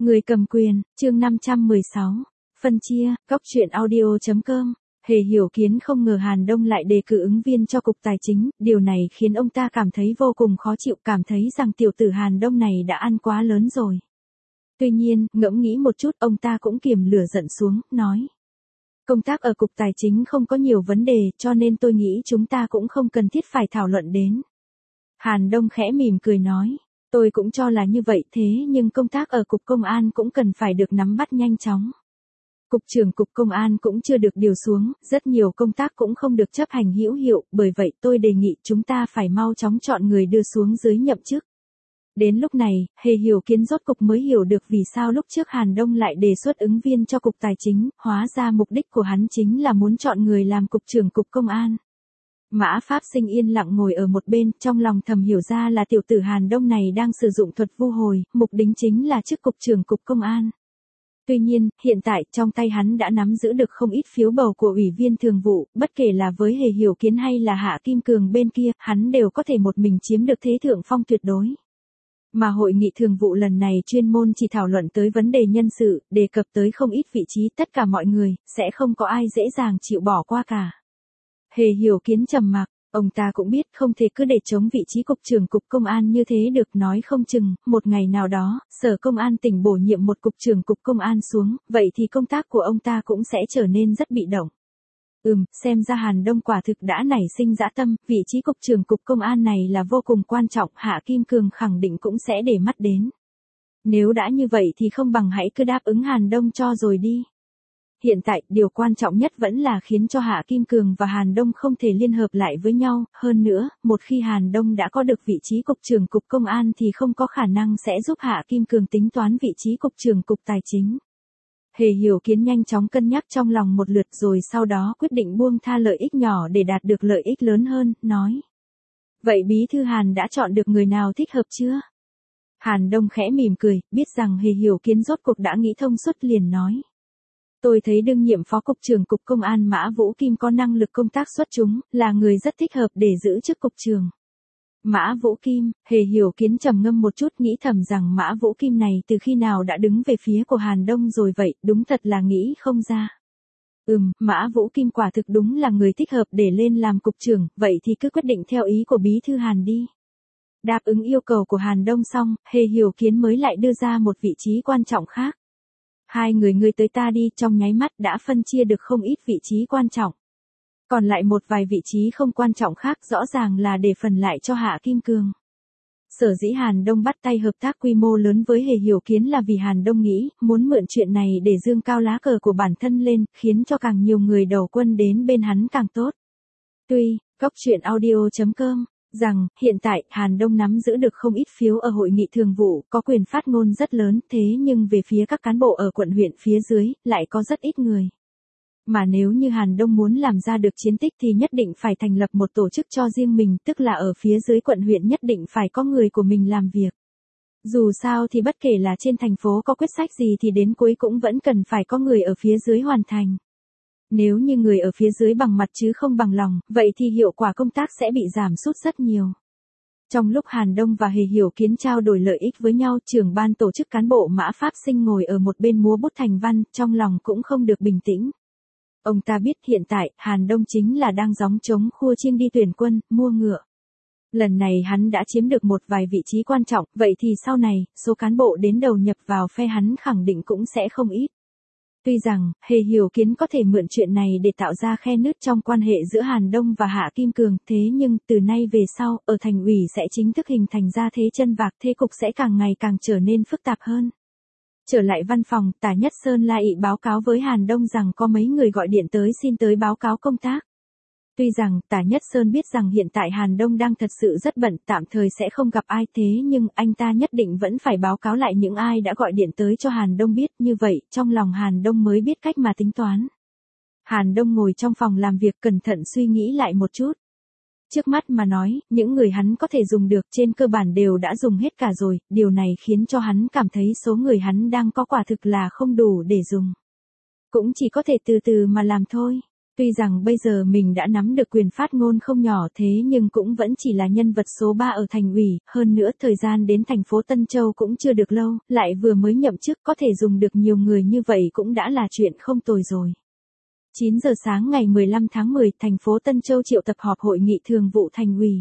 Người cầm quyền, chương 516. Phân chia, góc truyện audio.com. Hề Hiểu Kiến không ngờ Hàn Đông lại đề cử ứng viên cho cục tài chính, điều này khiến ông ta cảm thấy vô cùng khó chịu, cảm thấy rằng tiểu tử Hàn Đông này đã ăn quá lớn rồi. Tuy nhiên, ngẫm nghĩ một chút, ông ta cũng kiềm lửa giận xuống, nói. Công tác ở cục tài chính không có nhiều vấn đề, cho nên tôi nghĩ chúng ta cũng không cần thiết phải thảo luận đến. Hàn Đông khẽ mỉm cười nói. Tôi cũng cho là như vậy, thế nhưng công tác ở cục công an cũng cần phải được nắm bắt nhanh chóng. Cục trưởng cục công an cũng chưa được điều xuống, rất nhiều công tác cũng không được chấp hành hữu hiệu, bởi vậy tôi đề nghị chúng ta phải mau chóng chọn người đưa xuống dưới nhậm chức. Đến lúc này, Hề Hiểu Kiến rốt cục mới hiểu được vì sao lúc trước Hàn Đông lại đề xuất ứng viên cho cục tài chính, hóa ra mục đích của hắn chính là muốn chọn người làm cục trưởng cục công an. Mã Pháp Sinh yên lặng ngồi ở một bên, trong lòng thầm hiểu ra là tiểu tử Hàn Đông này đang sử dụng thuật vu hồi, mục đích chính là chức cục trưởng cục công an. Tuy nhiên, hiện tại trong tay hắn đã nắm giữ được không ít phiếu bầu của ủy viên thường vụ, bất kể là với Hề Hiểu Kiến hay là Hạ Kim Cường bên kia, hắn đều có thể một mình chiếm được thế thượng phong tuyệt đối. Mà hội nghị thường vụ lần này chuyên môn chỉ thảo luận tới vấn đề nhân sự, đề cập tới không ít vị trí, tất cả mọi người, sẽ không có ai dễ dàng chịu bỏ qua cả. Hề Hiểu Kiến trầm mặc, ông ta cũng biết không thể cứ để chống vị trí cục trưởng cục công an như thế được, nói không chừng, một ngày nào đó, sở công an tỉnh bổ nhiệm một cục trưởng cục công an xuống, vậy thì công tác của ông ta cũng sẽ trở nên rất bị động. Xem ra Hàn Đông quả thực đã nảy sinh dã tâm, vị trí cục trưởng cục công an này là vô cùng quan trọng, Hạ Kim Cường khẳng định cũng sẽ để mắt đến. Nếu đã như vậy thì không bằng hãy cứ đáp ứng Hàn Đông cho rồi đi. Hiện tại, điều quan trọng nhất vẫn là khiến cho Hạ Kim Cường và Hàn Đông không thể liên hợp lại với nhau, hơn nữa, một khi Hàn Đông đã có được vị trí cục trưởng cục công an thì không có khả năng sẽ giúp Hạ Kim Cường tính toán vị trí cục trưởng cục tài chính. Hề Hiểu Kiến nhanh chóng cân nhắc trong lòng một lượt rồi sau đó quyết định buông tha lợi ích nhỏ để đạt được lợi ích lớn hơn, nói. Vậy bí thư Hàn đã chọn được người nào thích hợp chưa? Hàn Đông khẽ mỉm cười, biết rằng Hề Hiểu Kiến rốt cuộc đã nghĩ thông suốt liền nói. Tôi thấy đương nhiệm phó cục trưởng cục công an Mã Vũ Kim có năng lực công tác xuất chúng, là người rất thích hợp để giữ chức cục trưởng. Mã Vũ Kim, Hề Hiểu Kiến trầm ngâm một chút nghĩ thầm rằng Mã Vũ Kim này từ khi nào đã đứng về phía của Hàn Đông rồi vậy, đúng thật là nghĩ không ra. Mã Vũ Kim quả thực đúng là người thích hợp để lên làm cục trưởng, vậy thì cứ quyết định theo ý của bí thư Hàn đi. Đáp ứng yêu cầu của Hàn Đông xong, Hề Hiểu Kiến mới lại đưa ra một vị trí quan trọng khác. Hai người ngươi tới ta đi, trong nháy mắt đã phân chia được không ít vị trí quan trọng. Còn lại một vài vị trí không quan trọng khác rõ ràng là để phần lại cho Hạ Kim Cường. Sở dĩ Hàn Đông bắt tay hợp tác quy mô lớn với Hề Hiểu Kiến là vì Hàn Đông nghĩ, muốn mượn chuyện này để dương cao lá cờ của bản thân lên, khiến cho càng nhiều người đầu quân đến bên hắn càng tốt. Tuy, góc truyện audio.com, rằng, hiện tại, Hàn Đông nắm giữ được không ít phiếu ở hội nghị thường vụ, có quyền phát ngôn rất lớn, thế nhưng về phía các cán bộ ở quận huyện phía dưới, lại có rất ít người. Mà nếu như Hàn Đông muốn làm ra được chiến tích thì nhất định phải thành lập một tổ chức cho riêng mình, tức là ở phía dưới quận huyện nhất định phải có người của mình làm việc. Dù sao thì bất kể là trên thành phố có quyết sách gì thì đến cuối cũng vẫn cần phải có người ở phía dưới hoàn thành. Nếu như người ở phía dưới bằng mặt chứ không bằng lòng, vậy thì hiệu quả công tác sẽ bị giảm sút rất nhiều. Trong lúc Hàn Đông và Hề Hiểu Kiến trao đổi lợi ích với nhau, trưởng ban tổ chức cán bộ Mã Pháp Sinh ngồi ở một bên múa bút thành văn, trong lòng cũng không được bình tĩnh. Ông ta biết hiện tại, Hàn Đông chính là đang gióng trống khua chiêng đi tuyển quân, mua ngựa. Lần này hắn đã chiếm được một vài vị trí quan trọng, vậy thì sau này, số cán bộ đến đầu nhập vào phe hắn khẳng định cũng sẽ không ít. Tuy rằng, Hề Hiểu Kiến có thể mượn chuyện này để tạo ra khe nứt trong quan hệ giữa Hàn Đông và Hạ Kim Cường, thế nhưng, từ nay về sau, ở thành ủy sẽ chính thức hình thành ra thế chân vạc, thế cục sẽ càng ngày càng trở nên phức tạp hơn. Trở lại văn phòng, Tả Nhất Sơn la ị báo cáo với Hàn Đông rằng có mấy người gọi điện tới xin tới báo cáo công tác. Tuy rằng, Tả Nhất Sơn biết rằng hiện tại Hàn Đông đang thật sự rất bận, tạm thời sẽ không gặp ai, thế nhưng anh ta nhất định vẫn phải báo cáo lại những ai đã gọi điện tới cho Hàn Đông biết, như vậy, trong lòng Hàn Đông mới biết cách mà tính toán. Hàn Đông ngồi trong phòng làm việc cẩn thận suy nghĩ lại một chút. Trước mắt mà nói, những người hắn có thể dùng được trên cơ bản đều đã dùng hết cả rồi, điều này khiến cho hắn cảm thấy số người hắn đang có quả thực là không đủ để dùng. Cũng chỉ có thể từ từ mà làm thôi. Tuy rằng bây giờ mình đã nắm được quyền phát ngôn không nhỏ thế nhưng cũng vẫn chỉ là nhân vật số 3 ở thành ủy, hơn nữa thời gian đến thành phố Tân Châu cũng chưa được lâu, lại vừa mới nhậm chức có thể dùng được nhiều người như vậy cũng đã là chuyện không tồi rồi. 9 giờ sáng ngày 15 tháng 10, thành phố Tân Châu triệu tập họp hội nghị thường vụ thành ủy.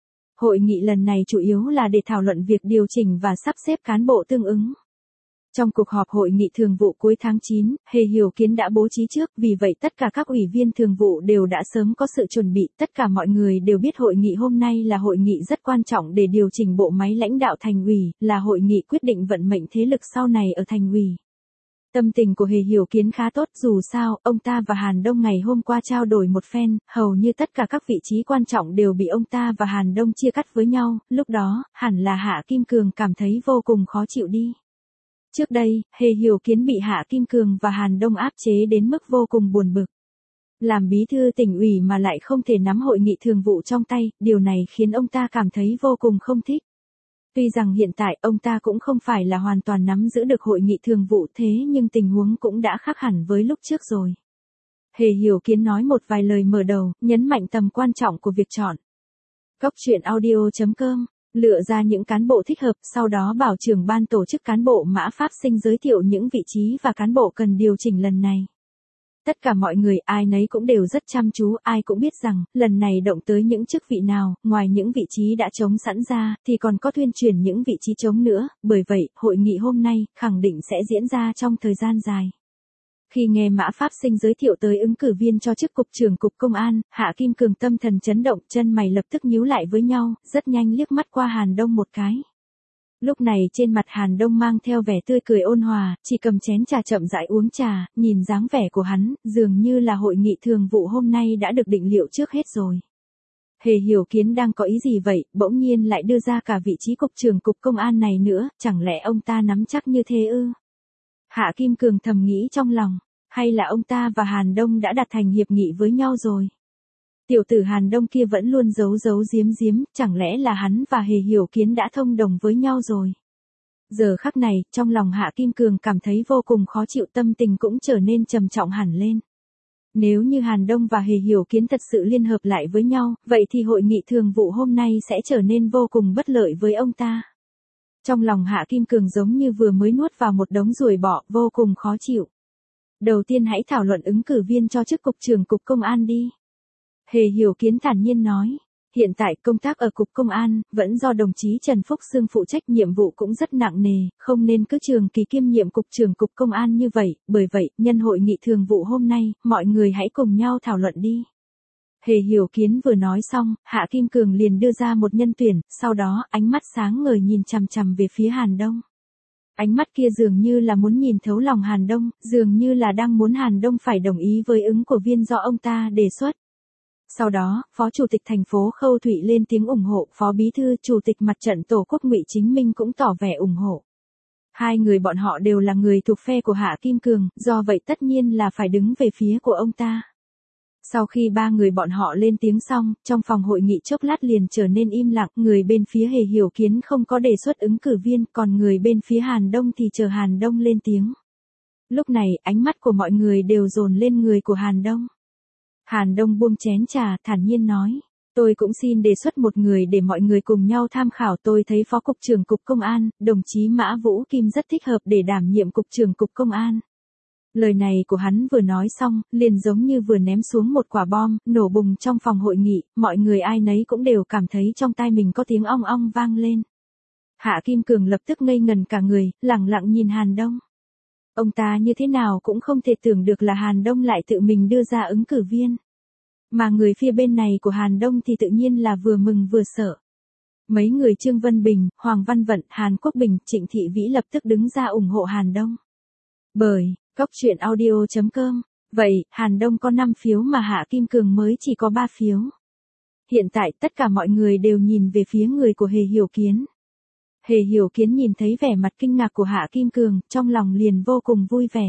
Hội nghị lần này chủ yếu là để thảo luận việc điều chỉnh và sắp xếp cán bộ tương ứng. Trong cuộc họp hội nghị thường vụ cuối tháng 9, Hề Hiểu Kiến đã bố trí trước, vì vậy tất cả các ủy viên thường vụ đều đã sớm có sự chuẩn bị, tất cả mọi người đều biết hội nghị hôm nay là hội nghị rất quan trọng để điều chỉnh bộ máy lãnh đạo thành ủy, là hội nghị quyết định vận mệnh thế lực sau này ở thành ủy. Tâm tình của Hề Hiểu Kiến khá tốt, dù sao, ông ta và Hàn Đông ngày hôm qua trao đổi một phen, hầu như tất cả các vị trí quan trọng đều bị ông ta và Hàn Đông chia cắt với nhau, lúc đó, hẳn là Hạ Kim Cường cảm thấy vô cùng khó chịu đi. Trước đây, Hề Hiểu Kiến bị Hạ Kim Cường và Hàn Đông áp chế đến mức vô cùng buồn bực. Làm bí thư tỉnh ủy mà lại không thể nắm hội nghị thường vụ trong tay, điều này khiến ông ta cảm thấy vô cùng không thích. Tuy rằng hiện tại ông ta cũng không phải là hoàn toàn nắm giữ được hội nghị thường vụ thế nhưng tình huống cũng đã khác hẳn với lúc trước rồi. Hề Hiểu Kiến nói một vài lời mở đầu, nhấn mạnh tầm quan trọng của việc chọn. Cốc truyện audio.com lựa ra những cán bộ thích hợp, sau đó bảo trưởng ban tổ chức cán bộ Mã Pháp Sinh giới thiệu những vị trí và cán bộ cần điều chỉnh lần này. Tất cả mọi người ai nấy cũng đều rất chăm chú, ai cũng biết rằng, lần này động tới những chức vị nào, ngoài những vị trí đã trống sẵn ra, thì còn có tuyên truyền những vị trí trống nữa, bởi vậy, hội nghị hôm nay, khẳng định sẽ diễn ra trong thời gian dài. Khi nghe Mã Pháp Sinh giới thiệu tới ứng cử viên cho chức cục trưởng cục công an, Hạ Kim Cường tâm thần chấn động, chân mày lập tức nhíu lại với nhau, rất nhanh liếc mắt qua Hàn Đông một cái. Lúc này trên mặt Hàn Đông mang theo vẻ tươi cười ôn hòa, chỉ cầm chén trà chậm rãi uống trà, nhìn dáng vẻ của hắn, dường như là hội nghị thường vụ hôm nay đã được định liệu trước hết rồi. Hề Hiểu Kiến đang có ý gì vậy, bỗng nhiên lại đưa ra cả vị trí cục trưởng cục công an này nữa, chẳng lẽ ông ta nắm chắc như thế ư? Hạ Kim Cường thầm nghĩ trong lòng, hay là ông ta và Hàn Đông đã đạt thành hiệp nghị với nhau rồi? Tiểu tử Hàn Đông kia vẫn luôn giấu giấu giếm giếm, chẳng lẽ là hắn và Hề Hiểu Kiến đã thông đồng với nhau rồi? Giờ khắc này, trong lòng Hạ Kim Cường cảm thấy vô cùng khó chịu, tâm tình cũng trở nên trầm trọng hẳn lên. Nếu như Hàn Đông và Hề Hiểu Kiến thật sự liên hợp lại với nhau, vậy thì hội nghị thường vụ hôm nay sẽ trở nên vô cùng bất lợi với ông ta. Trong lòng Hạ Kim Cường giống như vừa mới nuốt vào một đống ruồi bọ, vô cùng khó chịu. Đầu tiên hãy thảo luận ứng cử viên cho chức cục trưởng cục công an đi. Hề Hiểu Kiến thản nhiên nói, hiện tại công tác ở cục công an, vẫn do đồng chí Trần Phúc Xương phụ trách, nhiệm vụ cũng rất nặng nề, không nên cứ trường kỳ kiêm nhiệm cục trưởng cục công an như vậy, bởi vậy, nhân hội nghị thường vụ hôm nay, mọi người hãy cùng nhau thảo luận đi. Hề Hiểu Kiến vừa nói xong, Hạ Kim Cường liền đưa ra một nhân tuyển, sau đó ánh mắt sáng ngời nhìn chằm chằm về phía Hàn Đông. Ánh mắt kia dường như là muốn nhìn thấu lòng Hàn Đông, dường như là đang muốn Hàn Đông phải đồng ý với ứng cử viên do ông ta đề xuất. Sau đó, Phó Chủ tịch thành phố Khâu Thụy lên tiếng ủng hộ, Phó Bí thư Chủ tịch Mặt trận Tổ quốc Ngụy Chính Minh cũng tỏ vẻ ủng hộ. Hai người bọn họ đều là người thuộc phe của Hạ Kim Cường, do vậy tất nhiên là phải đứng về phía của ông ta. Sau khi ba người bọn họ lên tiếng xong, trong phòng hội nghị chốc lát liền trở nên im lặng, người bên phía Hề Hiểu Kiến không có đề xuất ứng cử viên, còn người bên phía Hàn Đông thì chờ Hàn Đông lên tiếng. Lúc này, ánh mắt của mọi người đều dồn lên người của Hàn Đông. Hàn Đông buông chén trà, thản nhiên nói, tôi cũng xin đề xuất một người để mọi người cùng nhau tham khảo, tôi thấy Phó Cục trưởng Cục Công an, đồng chí Mã Vũ Kim rất thích hợp để đảm nhiệm Cục trưởng Cục Công an. Lời này của hắn vừa nói xong, liền giống như vừa ném xuống một quả bom, nổ bùng trong phòng hội nghị, mọi người ai nấy cũng đều cảm thấy trong tai mình có tiếng ong ong vang lên. Hạ Kim Cường lập tức ngây ngần cả người, lẳng lặng nhìn Hàn Đông. Ông ta như thế nào cũng không thể tưởng được là Hàn Đông lại tự mình đưa ra ứng cử viên. Mà người phía bên này của Hàn Đông thì tự nhiên là vừa mừng vừa sợ. Mấy người Trương Vân Bình, Hoàng Văn Vận, Hàn Quốc Bình, Trịnh Thị Vĩ lập tức đứng ra ủng hộ Hàn Đông. Bởi, cốc truyện audio.com, vậy, Hàn Đông có 5 phiếu mà Hạ Kim Cường mới chỉ có 3 phiếu. Hiện tại tất cả mọi người đều nhìn về phía người của Hề Hiểu Kiến. Hề Hiểu Kiến nhìn thấy vẻ mặt kinh ngạc của Hạ Kim Cường, trong lòng liền vô cùng vui vẻ.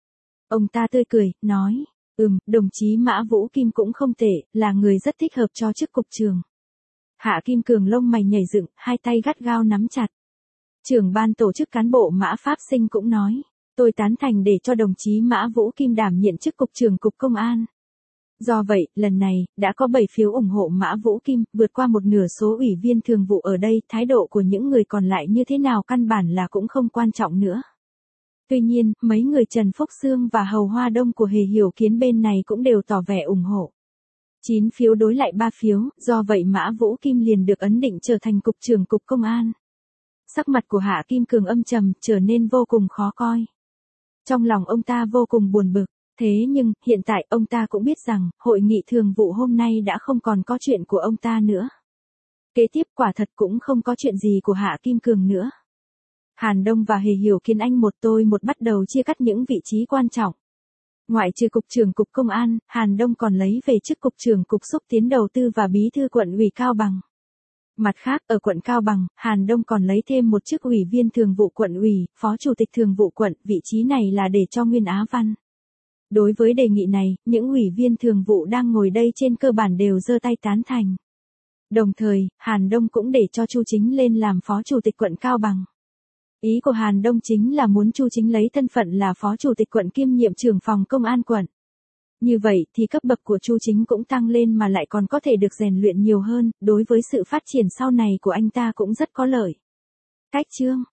Ông ta tươi cười, nói, đồng chí Mã Vũ Kim cũng không tệ, là người rất thích hợp cho chức cục trưởng. Hạ Kim Cường lông mày nhảy dựng, hai tay gắt gao nắm chặt. Trưởng ban tổ chức cán bộ Mã Pháp Sinh cũng nói, tôi tán thành để cho đồng chí Mã Vũ Kim đảm nhiệm chức cục trưởng cục công an. Do vậy, lần này, đã có 7 phiếu ủng hộ Mã Vũ Kim, vượt qua một nửa số ủy viên thường vụ ở đây, thái độ của những người còn lại như thế nào căn bản là cũng không quan trọng nữa. Tuy nhiên, mấy người Trần Phúc Sương và Hầu Hoa Đông của Hề Hiểu Kiến bên này cũng đều tỏ vẻ ủng hộ. 9 phiếu đối lại 3 phiếu, do vậy Mã Vũ Kim liền được ấn định trở thành cục trưởng cục công an. Sắc mặt của Hạ Kim Cường âm trầm, trở nên vô cùng khó coi. Trong lòng ông ta vô cùng buồn bực, thế nhưng, hiện tại ông ta cũng biết rằng, hội nghị thường vụ hôm nay đã không còn có chuyện của ông ta nữa. Kế tiếp quả thật cũng không có chuyện gì của Hạ Kim Cường nữa. Hàn Đông và Hề Hiểu Kiến anh một tôi một bắt đầu chia cắt những vị trí quan trọng. Ngoại trừ cục trưởng cục công an, Hàn Đông còn lấy về chức cục trưởng cục xúc tiến đầu tư và bí thư quận ủy Cao Bằng. Mặt khác, ở quận Cao Bằng, Hàn Đông còn lấy thêm một chức ủy viên thường vụ quận ủy, phó chủ tịch thường vụ quận, vị trí này là để cho Nguyên Á Văn. Đối với đề nghị này, những ủy viên thường vụ đang ngồi đây trên cơ bản đều giơ tay tán thành. Đồng thời, Hàn Đông cũng để cho Chu Chính lên làm phó chủ tịch quận Cao Bằng. Ý của Hàn Đông chính là muốn Chu Chính lấy thân phận là phó chủ tịch quận kiêm nhiệm trưởng phòng công an quận. Như vậy thì cấp bậc của Chu Chính cũng tăng lên mà lại còn có thể được rèn luyện nhiều hơn, đối với sự phát triển sau này của anh ta cũng rất có lợi. Cách chương